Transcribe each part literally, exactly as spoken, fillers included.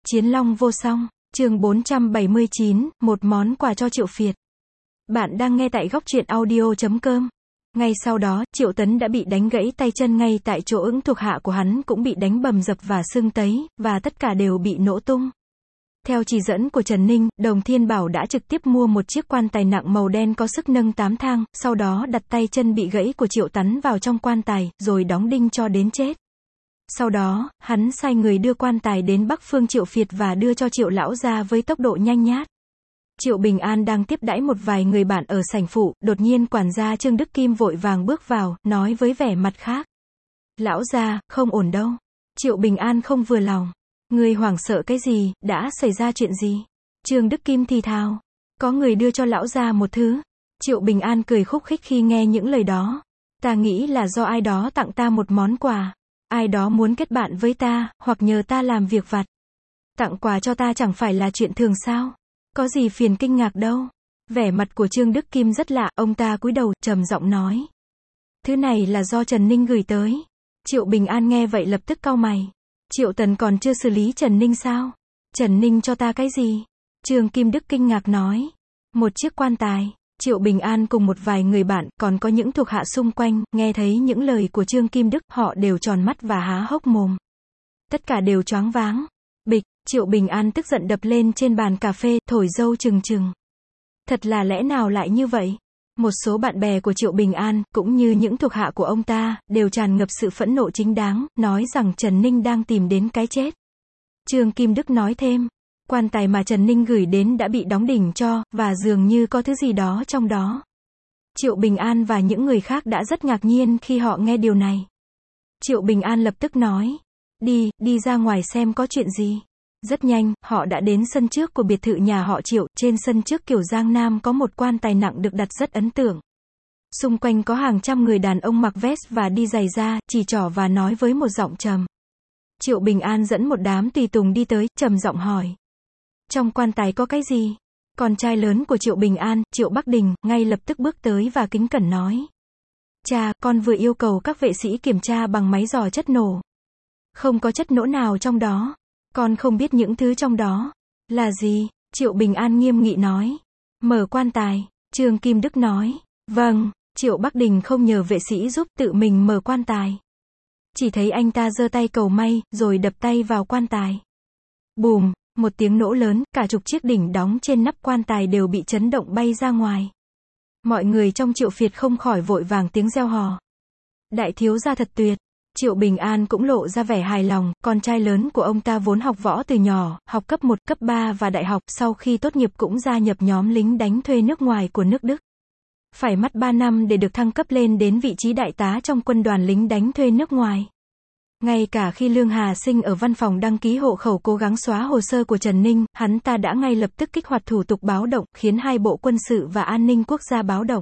Chiến Long vô song, chương bốn trăm bảy mươi chín, một món quà cho Triệu Việt. Bạn đang nghe tại góc truyện audio chấm com. Ngay sau đó, Triệu Tấn đã bị đánh gãy tay chân ngay tại chỗ, ứng thuộc hạ của hắn cũng bị đánh bầm dập và sưng tấy, và tất cả đều bị nổ tung. Theo chỉ dẫn của Trần Ninh, Đồng Thiên Bảo đã trực tiếp mua một chiếc quan tài nặng màu đen có sức nâng tám thang, sau đó đặt tay chân bị gãy của Triệu Tấn vào trong quan tài, rồi đóng đinh cho đến chết. Sau đó, hắn sai người đưa quan tài đến Bắc Phương Triệu Việt và đưa cho Triệu lão gia với tốc độ nhanh nhát. Triệu Bình An đang tiếp đãi một vài người bạn ở sảnh phụ, đột nhiên quản gia Trương Đức Kim vội vàng bước vào, nói với vẻ mặt khác. Lão gia, không ổn đâu. Triệu Bình An không vừa lòng. Người hoảng sợ cái gì, đã xảy ra chuyện gì? Trương Đức Kim thì thào. Có người đưa cho lão gia một thứ. Triệu Bình An cười khúc khích khi nghe những lời đó. Ta nghĩ là do ai đó tặng ta một món quà. Ai đó muốn kết bạn với ta, hoặc nhờ ta làm việc vặt. Tặng quà cho ta chẳng phải là chuyện thường sao? Có gì phiền kinh ngạc đâu. Vẻ mặt của Trương Đức Kim rất lạ, ông ta cúi đầu, trầm giọng nói. Thứ này là do Trần Ninh gửi tới. Triệu Bình An nghe vậy lập tức cau mày. Triệu Tần còn chưa xử lý Trần Ninh sao? Trần Ninh cho ta cái gì? Trương Kim Đức kinh ngạc nói. Một chiếc quan tài. Triệu Bình An cùng một vài người bạn, còn có những thuộc hạ xung quanh, nghe thấy những lời của Trương Kim Đức, họ đều tròn mắt và há hốc mồm. Tất cả đều choáng váng. Bịch, Triệu Bình An tức giận đập lên trên bàn cà phê, thổi râu trừng trừng. Thật là lẽ nào lại như vậy? Một số bạn bè của Triệu Bình An, cũng như những thuộc hạ của ông ta, đều tràn ngập sự phẫn nộ chính đáng, nói rằng Trần Ninh đang tìm đến cái chết. Trương Kim Đức nói thêm. Quan tài mà Trần Ninh gửi đến đã bị đóng đỉnh cho, và dường như có thứ gì đó trong đó. Triệu Bình An và những người khác đã rất ngạc nhiên khi họ nghe điều này. Triệu Bình An lập tức nói. Đi, đi ra ngoài xem có chuyện gì. Rất nhanh, họ đã đến sân trước của biệt thự nhà họ Triệu. Trên sân trước kiểu Giang Nam có một quan tài nặng được đặt rất ấn tượng. Xung quanh có hàng trăm người đàn ông mặc vest và đi giày da, chỉ trỏ và nói với một giọng trầm. Triệu Bình An dẫn một đám tùy tùng đi tới, trầm giọng hỏi. Trong quan tài có cái gì? Con trai lớn của Triệu Bình An, Triệu Bắc Đình, ngay lập tức bước tới và kính cẩn nói. Cha, con vừa yêu cầu các vệ sĩ kiểm tra bằng máy dò chất nổ. Không có chất nổ nào trong đó. Con không biết những thứ trong đó. Là gì? Triệu Bình An nghiêm nghị nói. Mở quan tài. Trương Kim Đức nói. Vâng. Triệu Bắc Đình không nhờ vệ sĩ giúp, tự mình mở quan tài. Chỉ thấy anh ta giơ tay cầu may, rồi đập tay vào quan tài. Bùm. Một tiếng nổ lớn, cả chục chiếc đỉnh đóng trên nắp quan tài đều bị chấn động bay ra ngoài. Mọi người trong Triệu Việt không khỏi vội vàng tiếng reo hò. Đại thiếu gia thật tuyệt. Triệu Bình An cũng lộ ra vẻ hài lòng, con trai lớn của ông ta vốn học võ từ nhỏ, học cấp một, cấp ba và đại học, sau khi tốt nghiệp cũng gia nhập nhóm lính đánh thuê nước ngoài của nước Đức. Phải mất ba năm để được thăng cấp lên đến vị trí đại tá trong quân đoàn lính đánh thuê nước ngoài. Ngay cả khi Lương Hà Sinh ở văn phòng đăng ký hộ khẩu cố gắng xóa hồ sơ của Trần Ninh, hắn ta đã ngay lập tức kích hoạt thủ tục báo động, khiến hai bộ quân sự và an ninh quốc gia báo động.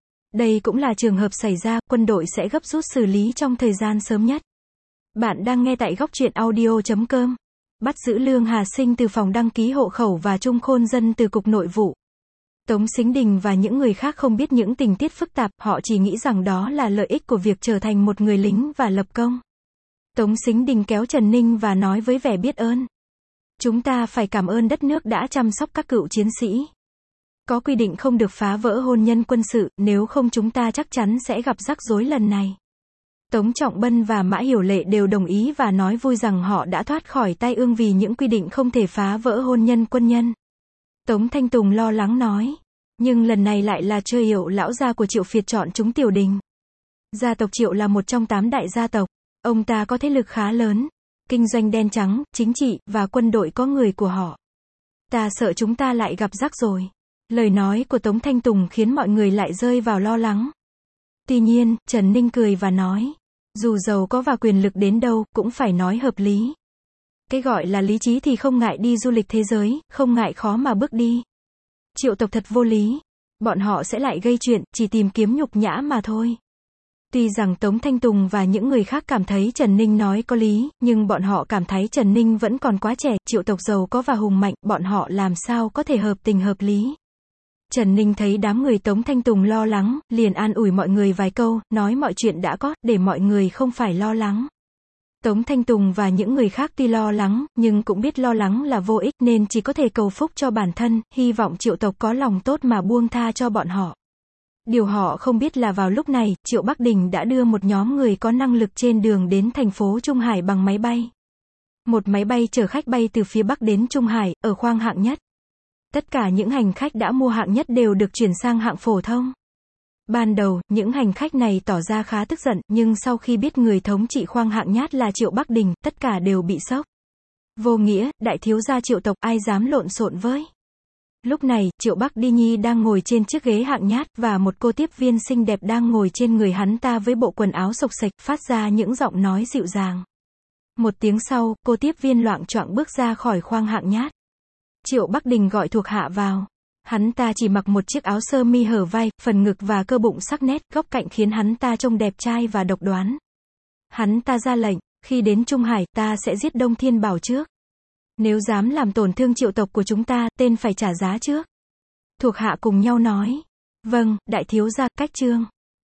Đây cũng là trường hợp xảy ra, quân đội sẽ gấp rút xử lý trong thời gian sớm nhất. Bạn đang nghe tại góc truyện audio chấm com. Bắt giữ Lương Hà Sinh từ phòng đăng ký hộ khẩu và Trung Khôn Dân từ Cục Nội vụ. Tống Sính Đình và những người khác không biết những tình tiết phức tạp, họ chỉ nghĩ rằng đó là lợi ích của việc trở thành một người lính và lập công. Tống Sính Đình kéo Trần Ninh và nói với vẻ biết ơn. Chúng ta phải cảm ơn đất nước đã chăm sóc các cựu chiến sĩ. Có quy định không được phá vỡ hôn nhân quân sự, nếu không chúng ta chắc chắn sẽ gặp rắc rối lần này. Tống Trọng Bân và Mã Hiểu Lệ đều đồng ý và nói vui rằng họ đã thoát khỏi tai ương vì những quy định không thể phá vỡ hôn nhân quân nhân. Tống Thanh Tùng lo lắng nói. Nhưng lần này lại là Trơ Hiệu lão gia của Triệu Việt chọn chúng Tiểu Đình. Gia tộc Triệu là một trong tám đại gia tộc. Ông ta có thế lực khá lớn. Kinh doanh đen trắng, chính trị, và quân đội có người của họ. Ta sợ chúng ta lại gặp rắc rồi. Lời nói của Tống Thanh Tùng khiến mọi người lại rơi vào lo lắng. Tuy nhiên, Trần Ninh cười và nói. Dù giàu có và quyền lực đến đâu, cũng phải nói hợp lý. Cái gọi là lý trí thì không ngại đi du lịch thế giới, không ngại khó mà bước đi. Triệu tộc thật vô lý. Bọn họ sẽ lại gây chuyện, chỉ tìm kiếm nhục nhã mà thôi. Tuy rằng Tống Thanh Tùng và những người khác cảm thấy Trần Ninh nói có lý, nhưng bọn họ cảm thấy Trần Ninh vẫn còn quá trẻ, Triệu tộc giàu có và hùng mạnh, bọn họ làm sao có thể hợp tình hợp lý. Trần Ninh thấy đám người Tống Thanh Tùng lo lắng, liền an ủi mọi người vài câu, nói mọi chuyện đã có, để mọi người không phải lo lắng. Tống Thanh Tùng và những người khác tuy lo lắng, nhưng cũng biết lo lắng là vô ích nên chỉ có thể cầu phúc cho bản thân, hy vọng Triệu tộc có lòng tốt mà buông tha cho bọn họ. Điều họ không biết là vào lúc này, Triệu Bắc Đình đã đưa một nhóm người có năng lực trên đường đến thành phố Trung Hải bằng máy bay. Một máy bay chở khách bay từ phía Bắc đến Trung Hải, ở khoang hạng nhất. Tất cả những hành khách đã mua hạng nhất đều được chuyển sang hạng phổ thông. Ban đầu, những hành khách này tỏ ra khá tức giận, nhưng sau khi biết người thống trị khoang hạng nhát là Triệu Bắc Đình, tất cả đều bị sốc. Vô nghĩa, đại thiếu gia Triệu tộc, ai dám lộn xộn với. Lúc này, Triệu Bắc Đi Nhi đang ngồi trên chiếc ghế hạng nhát, và một cô tiếp viên xinh đẹp đang ngồi trên người hắn ta với bộ quần áo xộc xệch, phát ra những giọng nói dịu dàng. Một tiếng sau, cô tiếp viên loạng choạng bước ra khỏi khoang hạng nhát. Triệu Bắc Đình gọi thuộc hạ vào. Hắn ta chỉ mặc một chiếc áo sơ mi hở vai, phần ngực và cơ bụng sắc nét, góc cạnh khiến hắn ta trông đẹp trai và độc đoán. Hắn ta ra lệnh, khi đến Trung Hải, ta sẽ giết Đông Thiên Bảo trước. Nếu dám làm tổn thương Triệu tộc của chúng ta, tên phải trả giá trước. Thuộc hạ cùng nhau nói. Vâng, đại thiếu gia, cách trương.